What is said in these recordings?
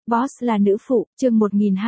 Boss là nữ phụ, chương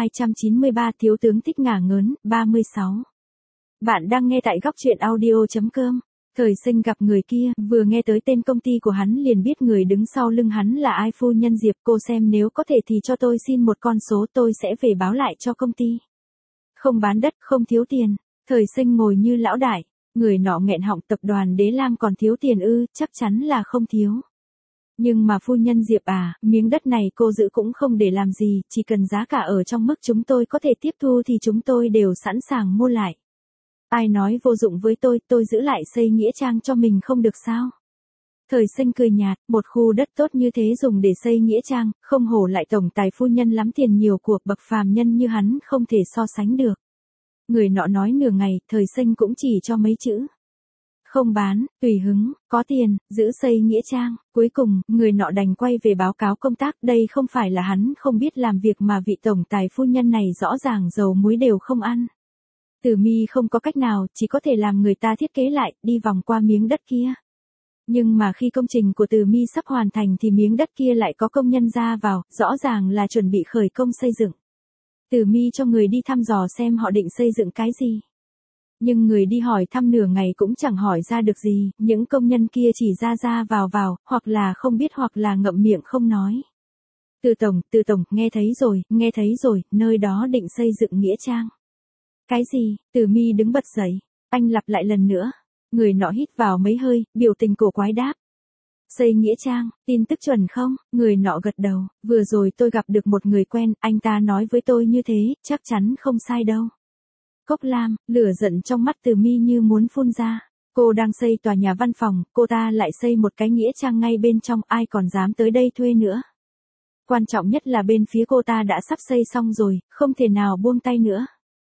1293 thiếu tướng thích ngả ngớn, 36. Bạn đang nghe tại góc truyện audio.com. Thời Sinh gặp người kia, vừa nghe tới tên công ty của hắn liền biết người đứng sau lưng hắn là ai. Phu nhân Diệp, cô xem nếu có thể thì cho tôi xin một con số, tôi sẽ về báo lại cho công ty. Không bán đất, không thiếu tiền. Thời Sinh ngồi như lão đại, người nọ nghẹn họng, tập đoàn Đế Lam còn thiếu tiền ư? Chắc chắn là không thiếu. Nhưng mà phu nhân Diệp à, miếng đất này cô giữ cũng không để làm gì, chỉ cần giá cả ở trong mức chúng tôi có thể tiếp thu thì chúng tôi đều sẵn sàng mua lại. Ai nói vô dụng với tôi giữ lại xây nghĩa trang cho mình không được sao? Thời Sinh cười nhạt, một khu đất tốt như thế dùng để xây nghĩa trang, không hổ lại tổng tài phu nhân lắm tiền nhiều của, bậc phàm nhân như hắn không thể so sánh được. Người nọ nói nửa ngày, Thời Sinh cũng chỉ cho mấy chữ. Không bán, tùy hứng, có tiền, giữ xây nghĩa trang. Cuối cùng, người nọ đành quay về báo cáo công tác. Đây không phải là hắn không biết làm việc mà vị tổng tài phu nhân này rõ ràng dầu muối đều không ăn. Từ Mi không có cách nào, chỉ có thể làm người ta thiết kế lại, đi vòng qua miếng đất kia. Nhưng mà khi công trình của Từ Mi sắp hoàn thành thì miếng đất kia lại có công nhân ra vào, rõ ràng là chuẩn bị khởi công xây dựng. Từ Mi cho người đi thăm dò xem họ định xây dựng cái gì. Nhưng người đi hỏi thăm nửa ngày cũng chẳng hỏi ra được gì, những công nhân kia chỉ ra vào, hoặc là không biết hoặc là ngậm miệng không nói. Từ tổng, nghe thấy rồi, nơi đó định xây dựng nghĩa trang. Cái gì? Từ Mi đứng bật dậy, anh lặp lại lần nữa. Người nọ hít vào mấy hơi, biểu tình cổ quái đáp. Xây nghĩa trang, tin tức chuẩn không? Người nọ gật đầu, vừa rồi tôi gặp được một người quen, anh ta nói với tôi như thế, chắc chắn không sai đâu. Cốc Lam, lửa giận trong mắt Từ Mi như muốn phun ra. Cô đang xây tòa nhà văn phòng, cô ta lại xây một cái nghĩa trang ngay bên trong, ai còn dám tới đây thuê nữa. Quan trọng nhất là bên phía cô ta đã sắp xây xong rồi, không thể nào buông tay nữa.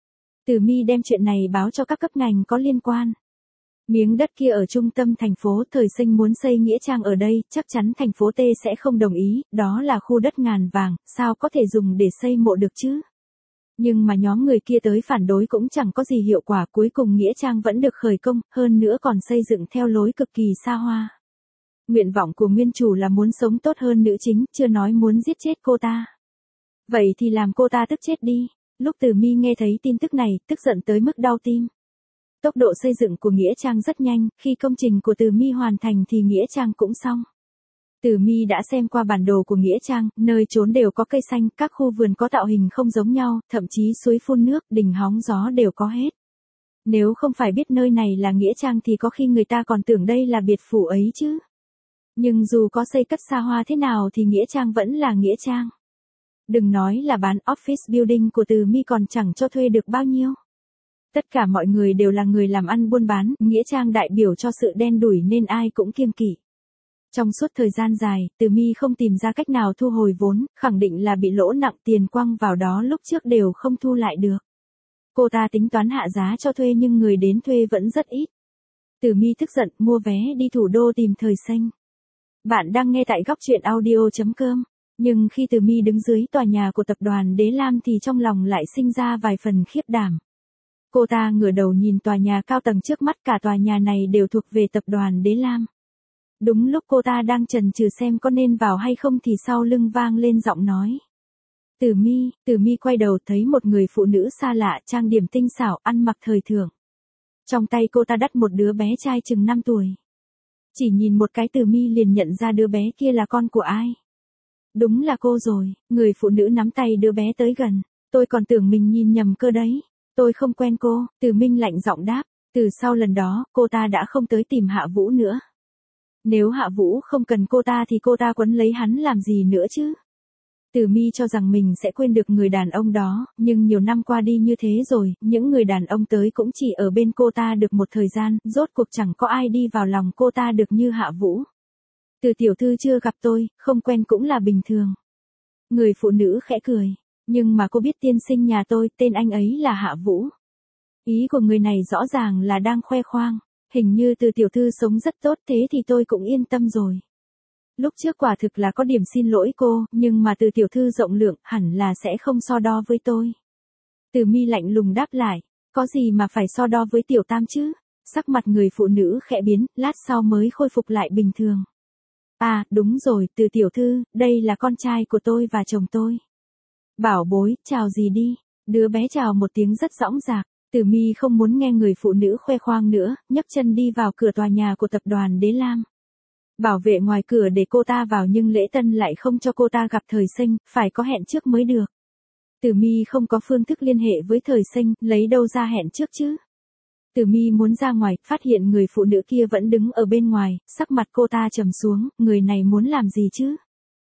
Từ Mi đem chuyện này báo cho các cấp ngành có liên quan. Miếng đất kia ở trung tâm thành phố, Thời Sinh muốn xây nghĩa trang ở đây, chắc chắn thành phố T sẽ không đồng ý, đó là khu đất ngàn vàng, sao có thể dùng để xây mộ được chứ? Nhưng mà nhóm người kia tới phản đối cũng chẳng có gì hiệu quả, cuối cùng nghĩa trang vẫn được khởi công, hơn nữa còn xây dựng theo lối cực kỳ xa hoa. Nguyện vọng của nguyên chủ là muốn sống tốt hơn nữ chính, chưa nói muốn giết chết cô ta. Vậy thì làm cô ta tức chết đi. Lúc Từ Mi nghe thấy tin tức này, tức giận tới mức đau tim. Tốc độ xây dựng của nghĩa trang rất nhanh, khi công trình của Từ Mi hoàn thành thì nghĩa trang cũng xong. Từ Mi đã xem qua bản đồ của nghĩa trang, nơi trốn đều có cây xanh, các khu vườn có tạo hình không giống nhau, thậm chí suối phun nước, đình hóng gió đều có hết. Nếu không phải biết nơi này là nghĩa trang thì có khi người ta còn tưởng đây là biệt phủ ấy chứ. Nhưng dù có xây cất xa hoa thế nào thì nghĩa trang vẫn là nghĩa trang. Đừng nói là bán office building của Từ Mi còn chẳng cho thuê được bao nhiêu. Tất cả mọi người đều là người làm ăn buôn bán, nghĩa trang đại biểu cho sự đen đủi nên ai cũng kiêng kỵ. Trong suốt thời gian dài, Từ Mi không tìm ra cách nào thu hồi vốn, khẳng định là bị lỗ nặng, tiền quăng vào đó lúc trước đều không thu lại được. Cô ta tính toán hạ giá cho thuê nhưng người đến thuê vẫn rất ít. Từ Mi tức giận, mua vé đi thủ đô tìm Thời Sinh. Bạn đang nghe tại góc truyện audio.com. Nhưng khi Từ Mi đứng dưới tòa nhà của tập đoàn Đế Lam thì trong lòng lại sinh ra vài phần khiếp đảm. Cô ta ngửa đầu nhìn tòa nhà cao tầng trước mắt, cả tòa nhà này đều thuộc về tập đoàn Đế Lam. Đúng lúc cô ta đang chần chừ xem có nên vào hay không thì sau lưng vang lên giọng nói. Từ Mi quay đầu thấy một người phụ nữ xa lạ, trang điểm tinh xảo, ăn mặc thời thượng. Trong tay cô ta dắt một đứa bé trai chừng 5 tuổi. Chỉ nhìn một cái Từ Mi liền nhận ra đứa bé kia là con của ai. Đúng là cô rồi, người phụ nữ nắm tay đứa bé tới gần. Tôi còn tưởng mình nhìn nhầm cơ đấy. Tôi không quen cô, Từ Minh lạnh giọng đáp. Từ sau lần đó, cô ta đã không tới tìm Hạ Vũ nữa. Nếu Hạ Vũ không cần cô ta thì cô ta quấn lấy hắn làm gì nữa chứ? Từ Mi cho rằng mình sẽ quên được người đàn ông đó, nhưng nhiều năm qua đi như thế rồi, những người đàn ông tới cũng chỉ ở bên cô ta được một thời gian, rốt cuộc chẳng có ai đi vào lòng cô ta được như Hạ Vũ. Từ tiểu thư chưa gặp tôi, không quen cũng là bình thường. Người phụ nữ khẽ cười, nhưng mà cô biết tiên sinh nhà tôi, tên anh ấy là Hạ Vũ. Ý của người này rõ ràng là đang khoe khoang. Hình như Từ tiểu thư sống rất tốt, thế thì tôi cũng yên tâm rồi. Lúc trước quả thực là có điểm xin lỗi cô, nhưng mà Từ tiểu thư rộng lượng, hẳn là sẽ không so đo với tôi. Từ Mi lạnh lùng đáp lại, có gì mà phải so đo với tiểu tam chứ? Sắc mặt người phụ nữ khẽ biến, lát sau mới khôi phục lại bình thường. À, đúng rồi, Từ tiểu thư, đây là con trai của tôi và chồng tôi. Bảo bối, chào gì đi. Đứa bé chào một tiếng rất dõng dạc. Tử Mi không muốn nghe người phụ nữ khoe khoang nữa, nhấc chân đi vào cửa tòa nhà của tập đoàn Đế Lam. Bảo vệ ngoài cửa để cô ta vào nhưng lễ tân lại không cho cô ta gặp Thời Sinh, phải có hẹn trước mới được. Tử Mi không có phương thức liên hệ với Thời Sinh, lấy đâu ra hẹn trước chứ. Tử Mi muốn ra ngoài, phát hiện người phụ nữ kia vẫn đứng ở bên ngoài, sắc mặt cô ta trầm xuống, người này muốn làm gì chứ?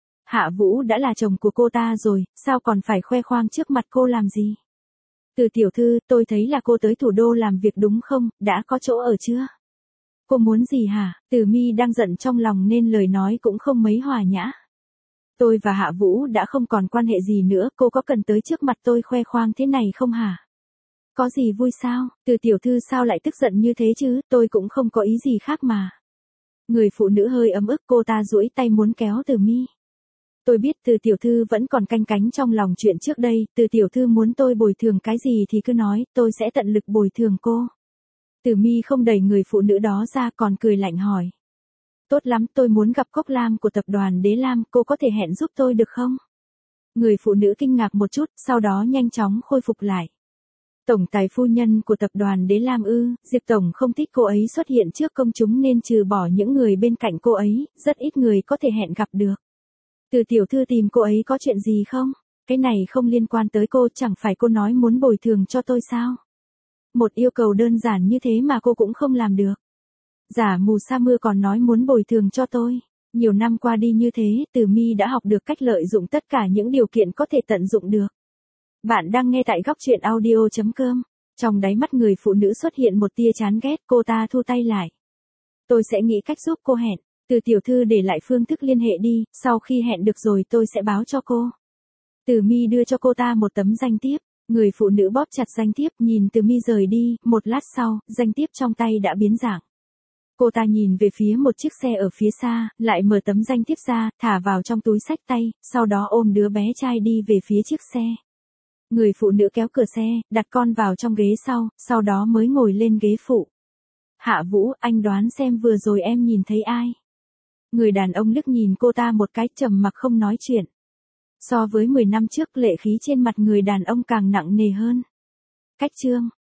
Hạ Vũ đã là chồng của cô ta rồi, sao còn phải khoe khoang trước mặt cô làm gì? Từ tiểu thư, tôi thấy là cô tới thủ đô làm việc đúng không, đã có chỗ ở chưa? Cô muốn gì hả? Tử Mi đang giận trong lòng nên lời nói cũng không mấy hòa nhã. Tôi và Hạ Vũ đã không còn quan hệ gì nữa, cô có cần tới trước mặt tôi khoe khoang thế này không hả? Có gì vui sao? Từ tiểu thư sao lại tức giận như thế chứ, tôi cũng không có ý gì khác mà. Người phụ nữ hơi ấm ức, cô ta duỗi tay muốn kéo Tử Mi. Tôi biết Từ tiểu thư vẫn còn canh cánh trong lòng chuyện trước đây, Từ tiểu thư muốn tôi bồi thường cái gì thì cứ nói, tôi sẽ tận lực bồi thường cô. Tử Mi không đẩy người phụ nữ đó ra còn cười lạnh hỏi. Tốt lắm, tôi muốn gặp Cốc Lam của tập đoàn Đế Lam, cô có thể hẹn giúp tôi được không? Người phụ nữ kinh ngạc một chút, sau đó nhanh chóng khôi phục lại. Tổng tài phu nhân của tập đoàn Đế Lam ư, Diệp Tổng không thích cô ấy xuất hiện trước công chúng nên trừ bỏ những người bên cạnh cô ấy, rất ít người có thể hẹn gặp được. Từ tiểu thư tìm cô ấy có chuyện gì không? Cái này không liên quan tới cô, chẳng phải cô nói muốn bồi thường cho tôi sao? Một yêu cầu đơn giản như thế mà cô cũng không làm được. Giả mù sa mưa còn nói muốn bồi thường cho tôi. Nhiều năm qua đi như thế, Tử Mi đã học được cách lợi dụng tất cả những điều kiện có thể tận dụng được. Bạn đang nghe tại góc truyện audio.com. Trong đáy mắt người phụ nữ xuất hiện một tia chán ghét, cô ta thu tay lại. Tôi sẽ nghĩ cách giúp cô hẹn. Từ tiểu thư để lại phương thức liên hệ đi, sau khi hẹn được rồi tôi sẽ báo cho cô. Tử Mi đưa cho cô ta một tấm danh thiếp. Người phụ nữ bóp chặt danh thiếp, nhìn Tử Mi rời đi, một lát sau, danh thiếp trong tay đã biến dạng. Cô ta nhìn về phía một chiếc xe ở phía xa, lại mở tấm danh thiếp ra, thả vào trong túi xách tay, sau đó ôm đứa bé trai đi về phía chiếc xe. Người phụ nữ kéo cửa xe, đặt con vào trong ghế sau đó mới ngồi lên ghế phụ. Hạ Vũ, anh đoán xem vừa rồi em nhìn thấy ai? Người đàn ông liếc nhìn cô ta một cái, trầm mặc không nói chuyện. So với 10 năm trước, lệ khí trên mặt người đàn ông càng nặng nề hơn. Cách chương